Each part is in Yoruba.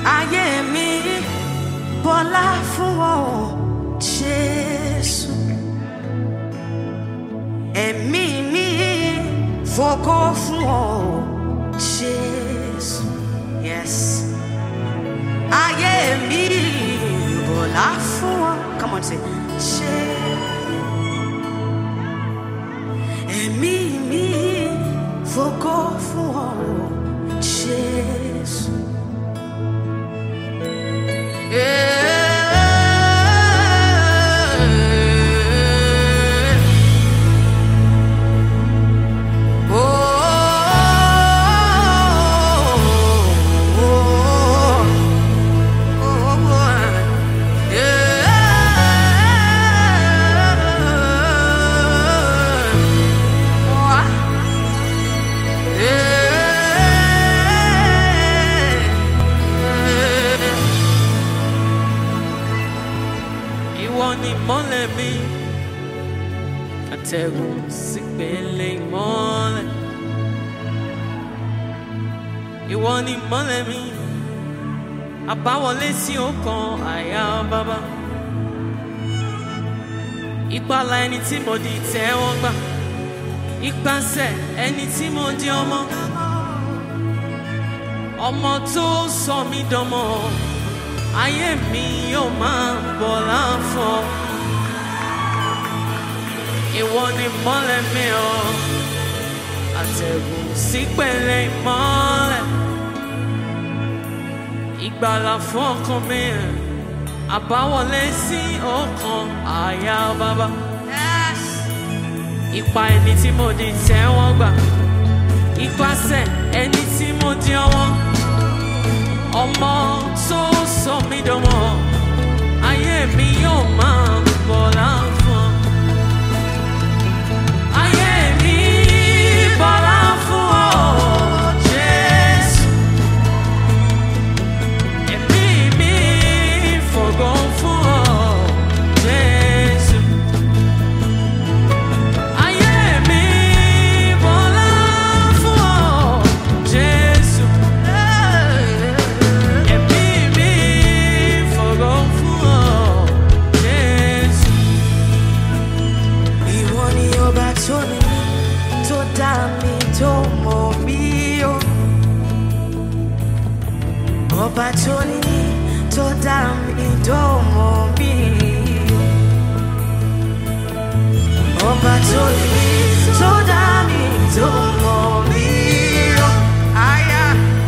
ayé mi bọ́lá fún ọ Jésù. Ẹ̀mí mi fògo fún ọ Jésù. Yes. Ayé mi bọ́lá fún ọ. Come on, say Jésù. Ẹ̀mí mi fògo fún ọ Jésù. Ìmọ́lẹ̀ mi, atẹ́gùn sígbélé ìmọ́lẹ̀. Ìwọ ni ìmọ́lẹ̀ mi, àbáwọlé sí ọkàn àyà bàbá. Ìgbàlà ẹni tí mo di tẹ́wọ́ gbà, ìgbàsẹ̀ ẹni tí mo di ọmọ. Ọmọ tó sọ mí dọmọ, ayé mi yóò máa bọ́lá fún ọ. Ìwọ ni ìmọ́lẹ̀ mi o, atẹ́gùn sígbélé ìmọ́lẹ̀. Ìgbàlà fún ọkàn mi, àbáwọlé sí ọkàn àyà bàbá. Ipa ẹni tí mo di tẹ́wọ́ gbà, ìpàṣẹ ẹni tí mo di ọwọ́. Ọmọ tó sọ mí dọmọ, ayé mi yóò máa bọ́lá fún ọ. Ayé mi bọ́lá fún ọ Jésù. Ẹ̀mí mi fògo fún ọ Jésù. Ayé mi bọ́lá fún ọ Jésù. Ẹ̀mí mi fògo fún ọ Jésù. Ìwọ ni ọba tó ní mi, tó dá mi, tó mọ̀ mí o. Ọba tó ní mi, tó dá mi, tó mọ̀ mí o. Ọba tó ní mi, tó dá mi, tó mọ̀ mí o. Aya.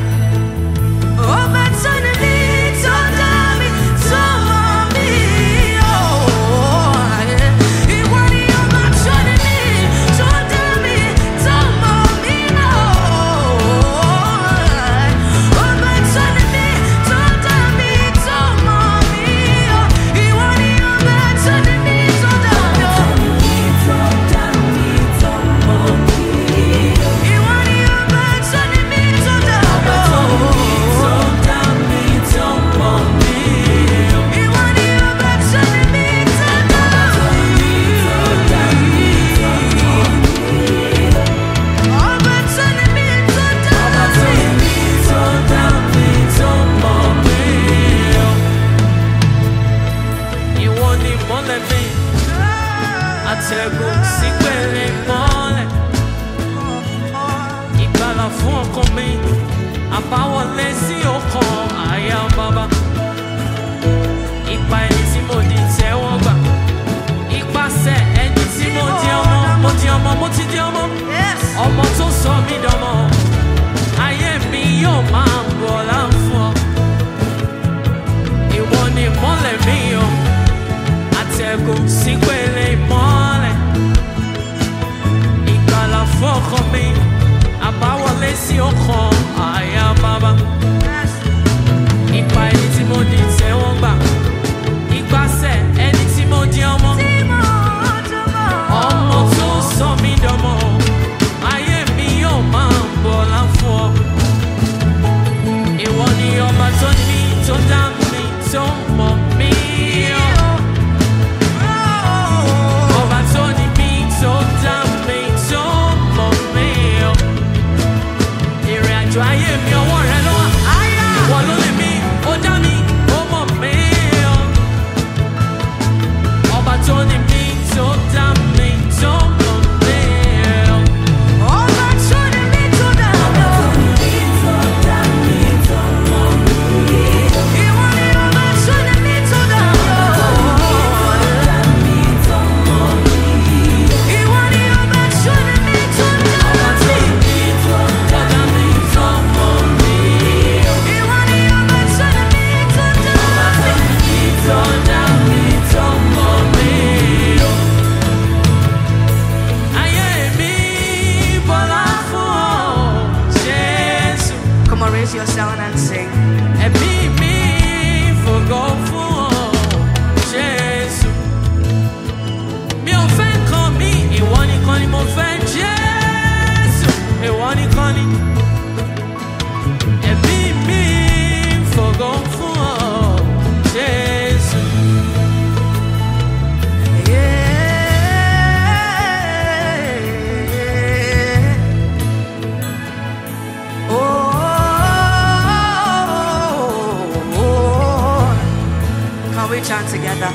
Ọba tó ní mi, tó dá mi, tó mọ̀ mí o. Ìwọ ni ọba tó ní mi, tó dá mi, tó mọ̀ mí o. Ọba tó ní mi, tó dá mi, tó mọ̀ mí o. Ìwọ ni ọba tó ní mi, tó dá mi, tó mọ̀ mí o. Ìwọ ni ọba tó ní mi, tó dá mi, tó mọ̀ mí o. Ìwọ ni ọba tó ní mi, tó dá mi. Ọba tó ní mi, tó dá mi. Ìwọ ni ìmọ́lẹ̀ mi, atẹ́gùn sígbélé ìmọ́lẹ̀. Ìgbàlà fún ọkàn mi, àbáwọlé sí ọkàn àyà bàbá. Ipa ẹni tí mo di tẹ́wọ́ gbà, ìpàṣẹ ẹni tí mo di ọmọ. Mo di ọmọ, mo ti di ọmọ. Yes. Ọmọ tó sọ mí dọmọ, ayé mi yóò máa bọ́lá fún ọ. Ìwọ ni ìmọ́lẹ̀ mi o, atẹ́gùn sígbélé ìmọ́lẹ̀. Ìgbàlà fún ọkàn mi, àbáwọlé sí ọkàn àyà bàbá. Yes. Ipa ẹni tí mo di tẹ́wọ́ gbà, ìpàṣẹ ẹni tí mo di ọmọ. Ọmọ tó sọ mí dọmọ, ayé mi yóò máa bọ́. we chant together?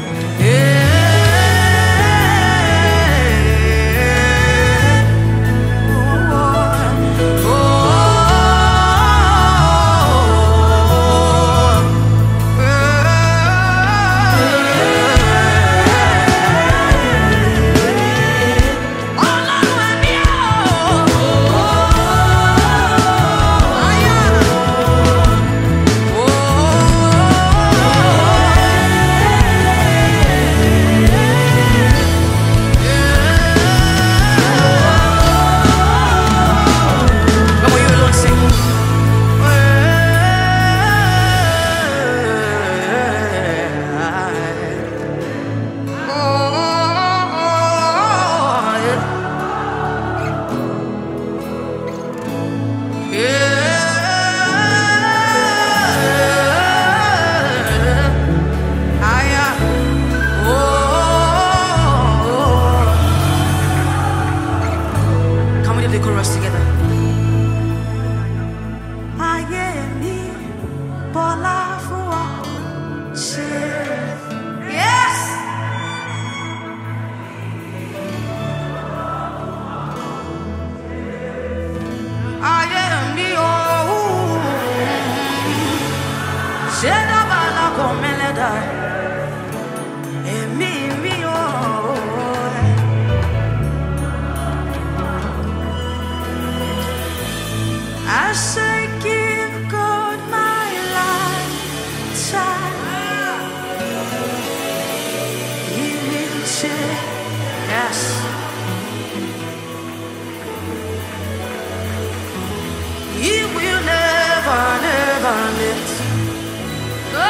I say, give God my lifetime. He will change. Yes. He will never, never let go.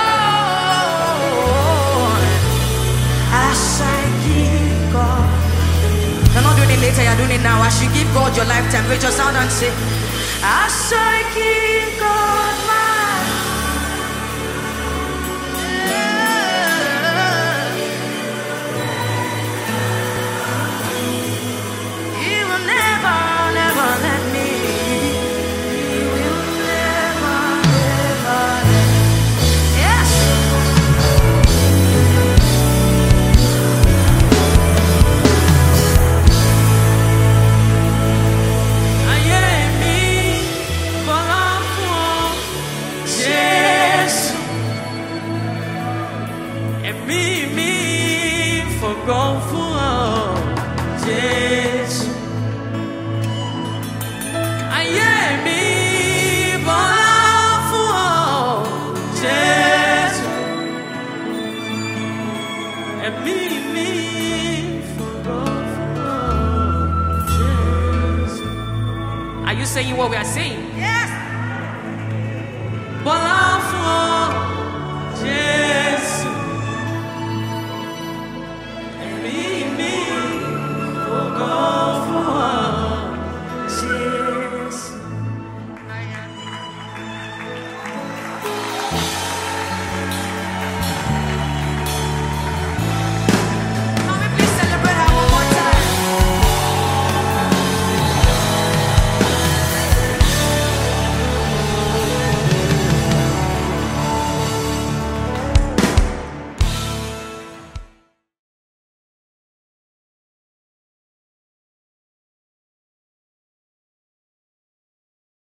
I say, give God. You're not doing it later, you're doing it now. I should give God your lifetime. Raise your sound and say, I say, give God my. He will never, never let me. He will never, never let me. Yes. Go for Jesus. I am me, but for Jesus. And me, for go for Jesus. Are you saying what we are saying?